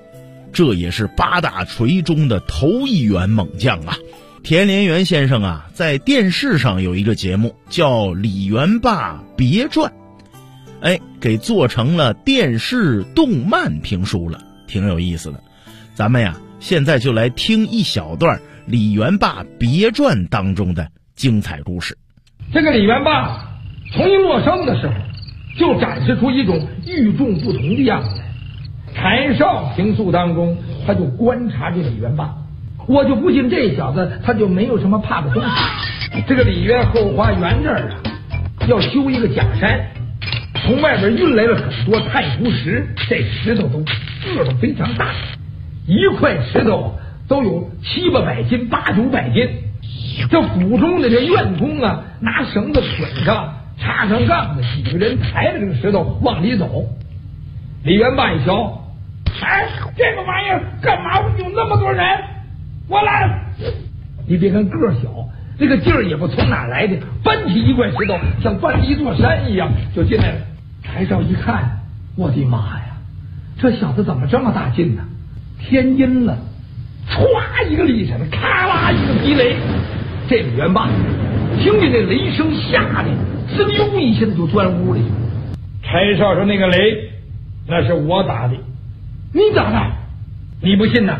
这也是八大锤中的头一员猛将啊。田连元先生啊，在电视上有一个节目叫《李元霸别传》，给做成了电视动漫评书了，挺有意思的。咱们呀，现在就来听一小段《李元霸别传》当中的精彩故事。 这个李元霸从一落生的时候，就展示出一种与众不同的样子来。柴少评述当中，他就观察这李元霸，我就不信这小子他就没有什么怕的东西。这个李园后花园这儿啊，要修一个假山，从外边运来了很多太湖石，这石头都个头非常大，一块石头都有700-800斤、800-900斤。这府中的这院工啊，拿绳子捆上，插上杠子，几个人抬着这个石头往里走。李元霸一瞧，这个玩意儿干嘛有那么多人？我来了！你别看个小，这个劲儿也不从哪来的，搬起一块石头像搬一座山一样就进来了。柴少一看，我的妈呀，这小子怎么这么大劲呢？天阴了，歘一个力闪，咔啦一个地雷。这李元霸听见这雷声吓得哧溜一下子就钻屋里。柴少说：“那个雷那是我打的。”你打的？你不信呐？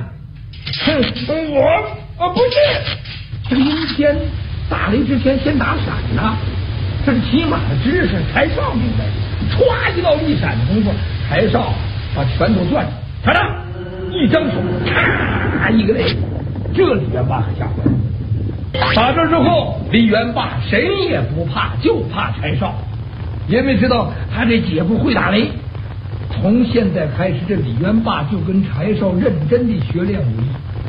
我不信。这个阴天打雷之前先打闪呐，这是起码的知识。柴少明白，歘一道一闪的功夫，柴少把拳头攥住，看着一张手，咔一个雷，这李元霸可吓坏了。打这之后，李元霸谁也不怕，就怕柴少，因为知道他这姐夫会打雷。从现在开始，这李元霸就跟柴少认真地学练武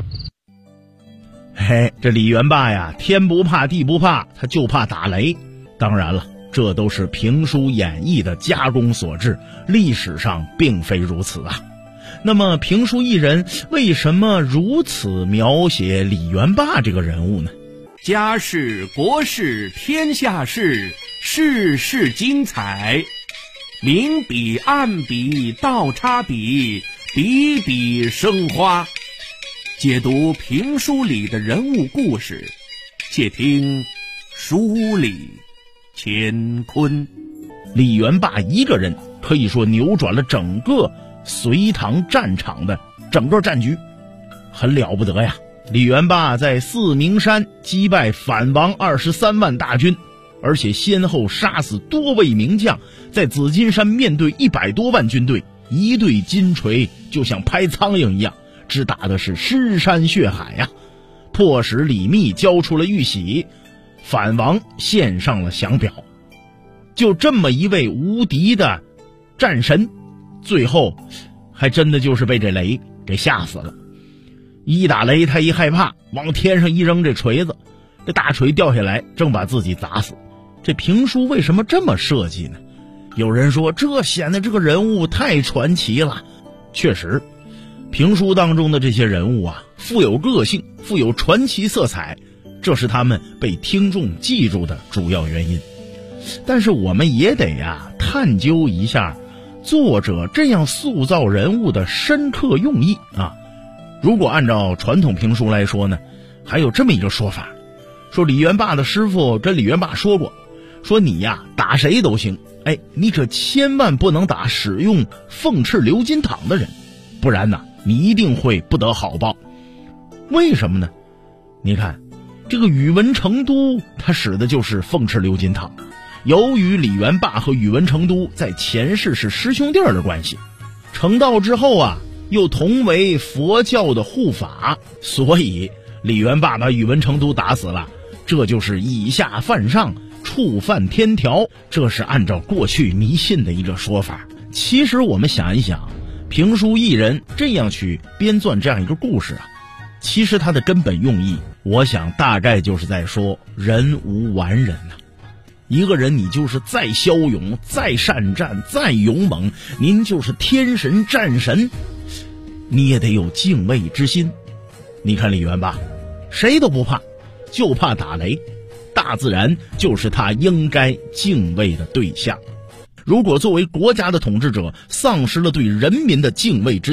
艺。 这李元霸呀，天不怕地不怕，他就怕打雷。当然了，这都是评书演绎的加工所致，历史上并非如此啊。那么评书艺人为什么如此描写李元霸这个人物呢？ 家事国事天下事，事事精彩，明笔暗笔倒插笔，笔笔生花。解读评书里的人物故事，且听书里乾坤。 李元霸一个人可以说扭转了整个隋唐战场的整个战局，很了不得呀。李元霸在四明山击败反王23万大军，而且先后杀死多位名将，在紫金山面对100多万军队，一对金锤就像拍苍蝇一样，只打的是尸山血海呀，迫使李密交出了玉玺，反王献上了降表。就这么一位无敌的战神，最后还真的就是被这雷给吓死了。一打雷他一害怕，往天上一扔这锤子，这大锤掉下来正把自己砸死。这评书为什么这么设计呢？有人说这显得这个人物太传奇了。确实，评书当中的这些人物啊，富有个性，富有传奇色彩，这是他们被听众记住的主要原因。但是我们也得探究一下作者这样塑造人物的深刻用意啊。如果按照传统评书来说呢，还有这么一个说法，说李元霸的师傅跟李元霸说过，说你打谁都行，你可千万不能打使用凤翅鎏金镗的人，不然你一定会不得好报。为什么呢？你看这个宇文成都他使的就是凤翅鎏金镗，由于李元霸和宇文成都在前世是师兄弟的关系，成道之后又同为佛教的护法，所以李元霸把宇文成都打死了，这就是以下犯上，触犯天条，这是按照过去迷信的一个说法。其实我们想一想，评书艺人这样去编撰这样一个故事其实它的根本用意，我想大概就是在说人无完人一个人你就是再骁勇，再善战，再勇猛，您就是天神战神，你也得有敬畏之心。你看李元霸谁都不怕，就怕打雷，大自然就是他应该敬畏的对象。如果作为国家的统治者丧失了对人民的敬畏之心，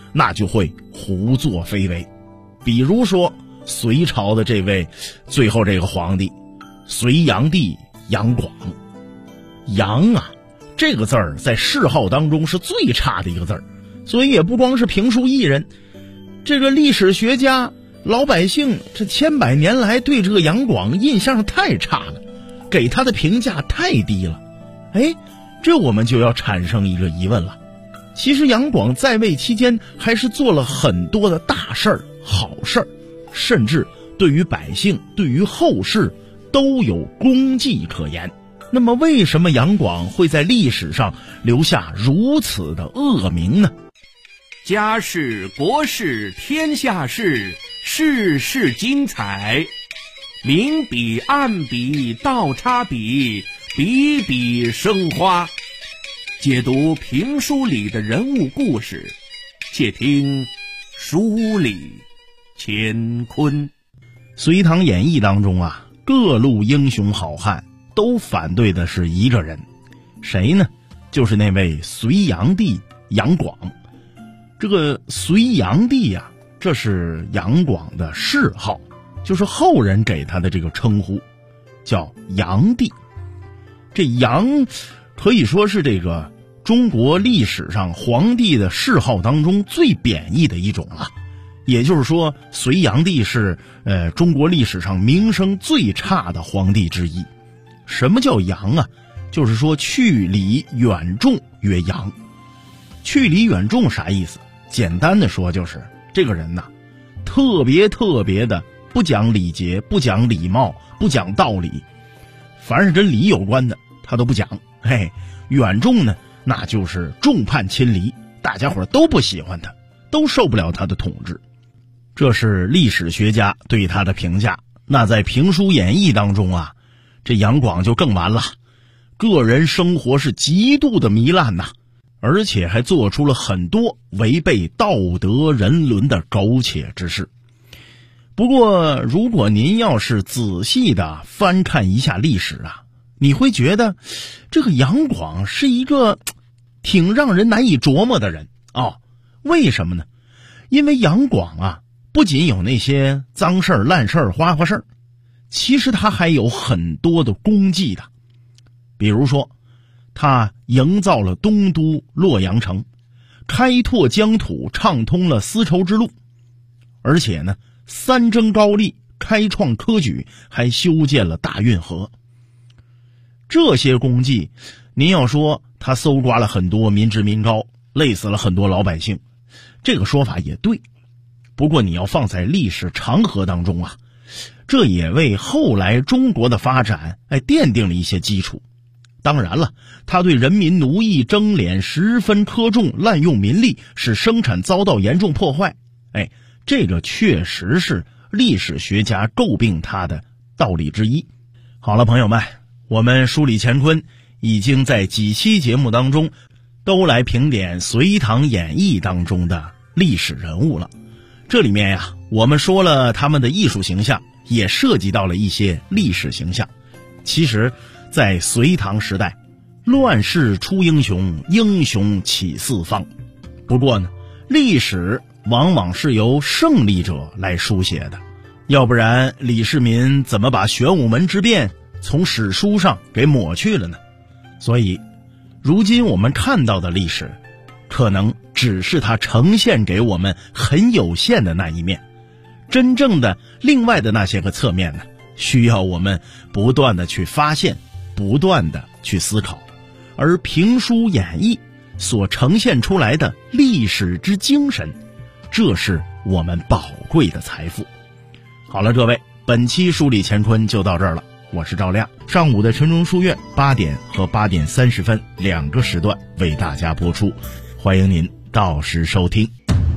那就会胡作非为。比如说隋朝的这位最后这个皇帝隋炀帝杨广。杨啊这个字儿在谥号当中是最差的一个字儿，所以也不光是评书艺人，这个历史学家老百姓这千百年来对这个杨广印象太差了，给他的评价太低了。这我们就要产生一个疑问了，其实杨广在位期间还是做了很多的大事儿好事儿，甚至对于百姓对于后世都有功绩可言。那么为什么杨广会在历史上留下如此的恶名呢？ 家事国事天下事，事事精彩，明笔暗笔倒插笔，笔笔生花。解读评书里的人物故事，且听书里乾坤。 隋唐演义当中啊，各路英雄好汉都反对的是一个人，谁呢？就是那位隋炀帝杨广。这个隋炀帝啊，这是杨广的谥号，就是后人给他的这个称呼，叫炀帝。这炀可以说是这个中国历史上皇帝的谥号当中最贬义的一种了。也就是说，隋炀帝是中国历史上名声最差的皇帝之一。什么叫炀啊？就是说去礼远重曰炀。去礼远重啥意思？简单的说就是这个人呐，特别的不讲礼节，不讲礼貌，不讲道理，凡是跟礼有关的他都不讲。远重呢，那就是众叛亲离，大家伙都不喜欢他，都受不了他的统治。这是历史学家对他的评价。那在评书演义当中啊，这杨广就更完了，个人生活是极度的糜烂呐，而且还做出了很多违背道德人伦的苟且之事。不过如果您要是仔细的翻看一下历史啊，你会觉得这个杨广是一个挺让人难以琢磨的人为什么呢？因为杨广啊，不仅有那些脏事儿烂事儿花花事儿，其实他还有很多的功绩的。比如说他营造了东都洛阳城，开拓疆土，畅通了丝绸之路，而且呢三征高丽，开创科举，还修建了大运河。这些功绩，您要说他搜刮了很多民脂民膏，累死了很多老百姓，这个说法也对。不过你要放在历史长河当中啊，这也为后来中国的发展奠定了一些基础。当然了，他对人民奴役征敛十分苛重，滥用民力，使生产遭到严重破坏，这个确实是历史学家诟病他的道理之一。好了，朋友们，我们梳理乾坤已经在几期节目当中都来评点隋唐演义当中的历史人物了。这里面呀，我们说了他们的艺术形象，也涉及到了一些历史形象。其实在隋唐时代，乱世出英雄，英雄起四方。不过呢，历史往往是由胜利者来书写的，要不然李世民怎么把玄武门之变从史书上给抹去了呢？所以如今我们看到的历史，可能只是它呈现给我们很有限的那一面，真正的另外的那些个侧面呢，需要我们不断的去发现，不断的去思考。而评书演义所呈现出来的历史之精神，这是我们宝贵的财富。好了，各位，本期梳理乾坤就到这儿了。我是赵亮，上午的晨钟书院8点和8点30分2个时段为大家播出，欢迎您到时收听。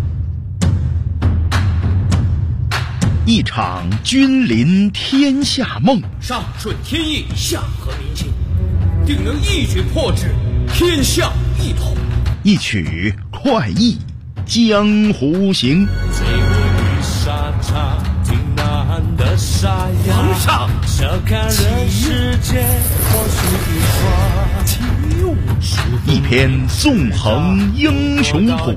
一场君临天下梦， 上顺天意，下合民心，定能一举破之，天下一统。 一曲快意江湖行。 最无语沙场，挺难的沙哑。皇上。 一篇纵横英雄谱，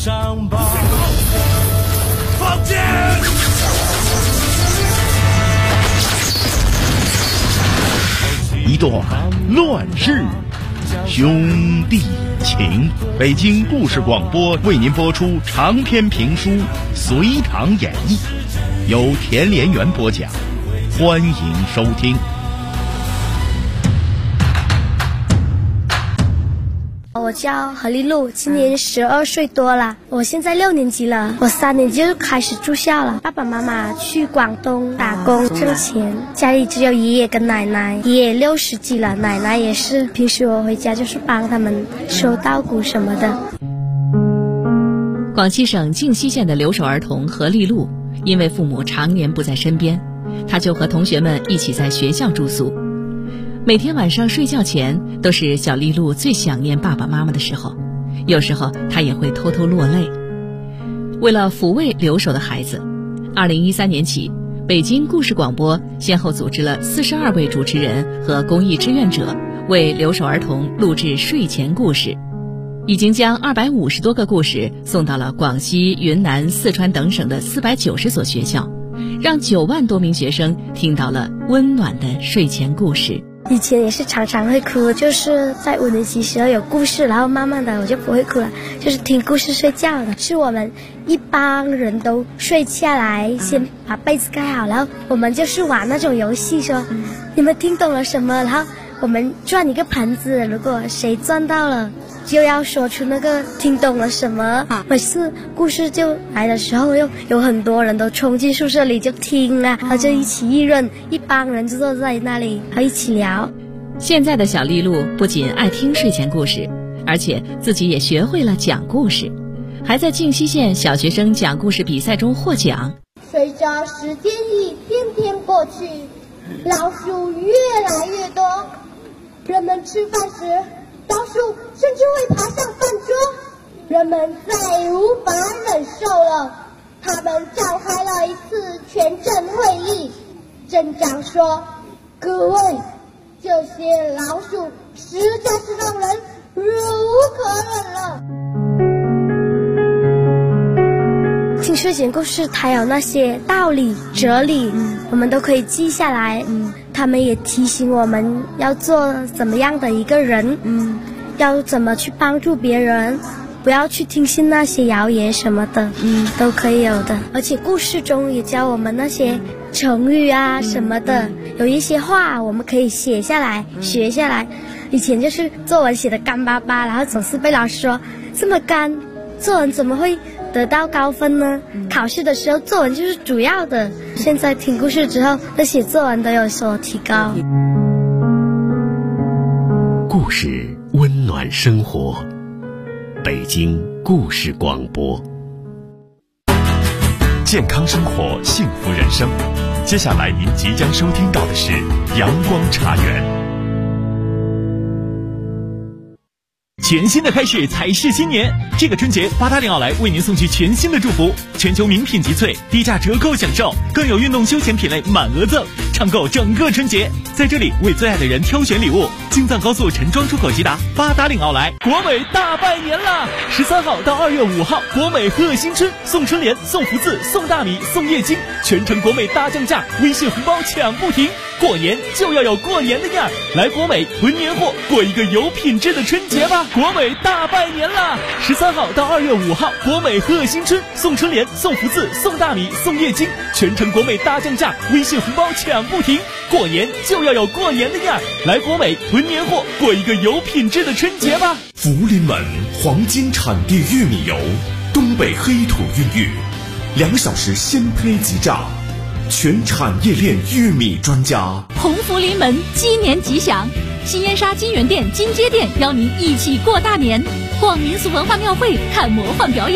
一段乱世兄弟情。北京故事广播为您播出长篇评书《隋唐演义》，由田连元播讲，欢迎收听。 我叫何丽露，今年12岁多了。我现在6年级了，我3年级就开始住校了。爸爸妈妈去广东打工挣钱，家里只有爷爷跟奶奶。爷爷60几了，奶奶也是。平时我回家就是帮他们收稻谷什么的。 广西省靖西县的留守儿童何丽露，因为父母常年不在身边，她就和同学们一起在学校住宿。每天晚上睡觉前，都是小丽露最想念爸爸妈妈的时候，有时候她也会偷偷落泪。为了抚慰留守的孩子，2013年起，北京故事广播先后组织了42位主持人和公益志愿者为留守儿童录制睡前故事，已经将250多个故事送到了广西、云南、四川等省的490所学校，让9万多名学生听到了温暖的睡前故事。 以前也是常常会哭，就是在5年级时候有故事，然后慢慢的我就不会哭了，就是听故事睡觉的。是我们一帮人都睡下来，先把被子盖好，然后我们就是玩那种游戏，说你们听懂了什么，然后我们转一个盘子，如果谁转到了就要说出那个听懂了什么。每次故事就来的时候，又有很多人都冲进宿舍里就听啊，然后就一起议论，一帮人就坐在那里然后一起聊。 现在的小丽露不仅爱听睡前故事，而且自己也学会了讲故事，还在靖西县小学生讲故事比赛中获奖。 随着时间一天天过去，老鼠越来越多，人们吃饭时老鼠甚至会爬上饭桌，人们再无法忍受了，他们召开了一次全镇会议。镇长说：“各位，这些老鼠实在是让人忍无可忍了。” 听睡前故事，它有那些道理、哲理，我们都可以记下来。他们也提醒我们要做怎么样的一个人，要怎么去帮助别人，不要去听信那些谣言什么的，都可以有的。而且故事中也教我们那些成语啊什么的，有一些话我们可以写下来、学下来。以前就是作文写的干巴巴，然后总是被老师说这么干，作文怎么会得到高分呢？考试的时候作文就是主要的。现在听故事之后，那写作文都有所提高。 故事温暖生活，北京故事广播。健康生活，幸福人生。接下来您即将收听到的是阳光茶园。 全新的开始才是新年，这个春节880奥莱为您送去全新的祝福，全球名品集萃，低价折扣享受，更有运动休闲品类满额赠，畅购整个春节。在这里为最爱的人挑选礼物，京藏高速陈庄出口吉达880奥莱，国美大拜年啦！13号到2月5号，国美贺新春，送春联、送福字、送大米、送液晶，全程国美大降价，微信红包抢不停。过年就要有过年的样儿，来国美囤年货，过一个有品质的春节吧！国美大拜年啦！13号到2月5号，国美贺新春，送春联、送福字、送大米、送液晶，全程国美大降价，微信红包抢不停。过年就要有过年的样儿，来国美囤年货，过一个有品质的春节吧！ 福临门黄金产地玉米油，东北黑土孕育，2小时鲜胚即榨。全产业链玉米专家， 鸿福临门，鸡年吉祥！西燕沙金源店、金街店邀您一起过大年，逛民俗文化庙会，看魔幻表演。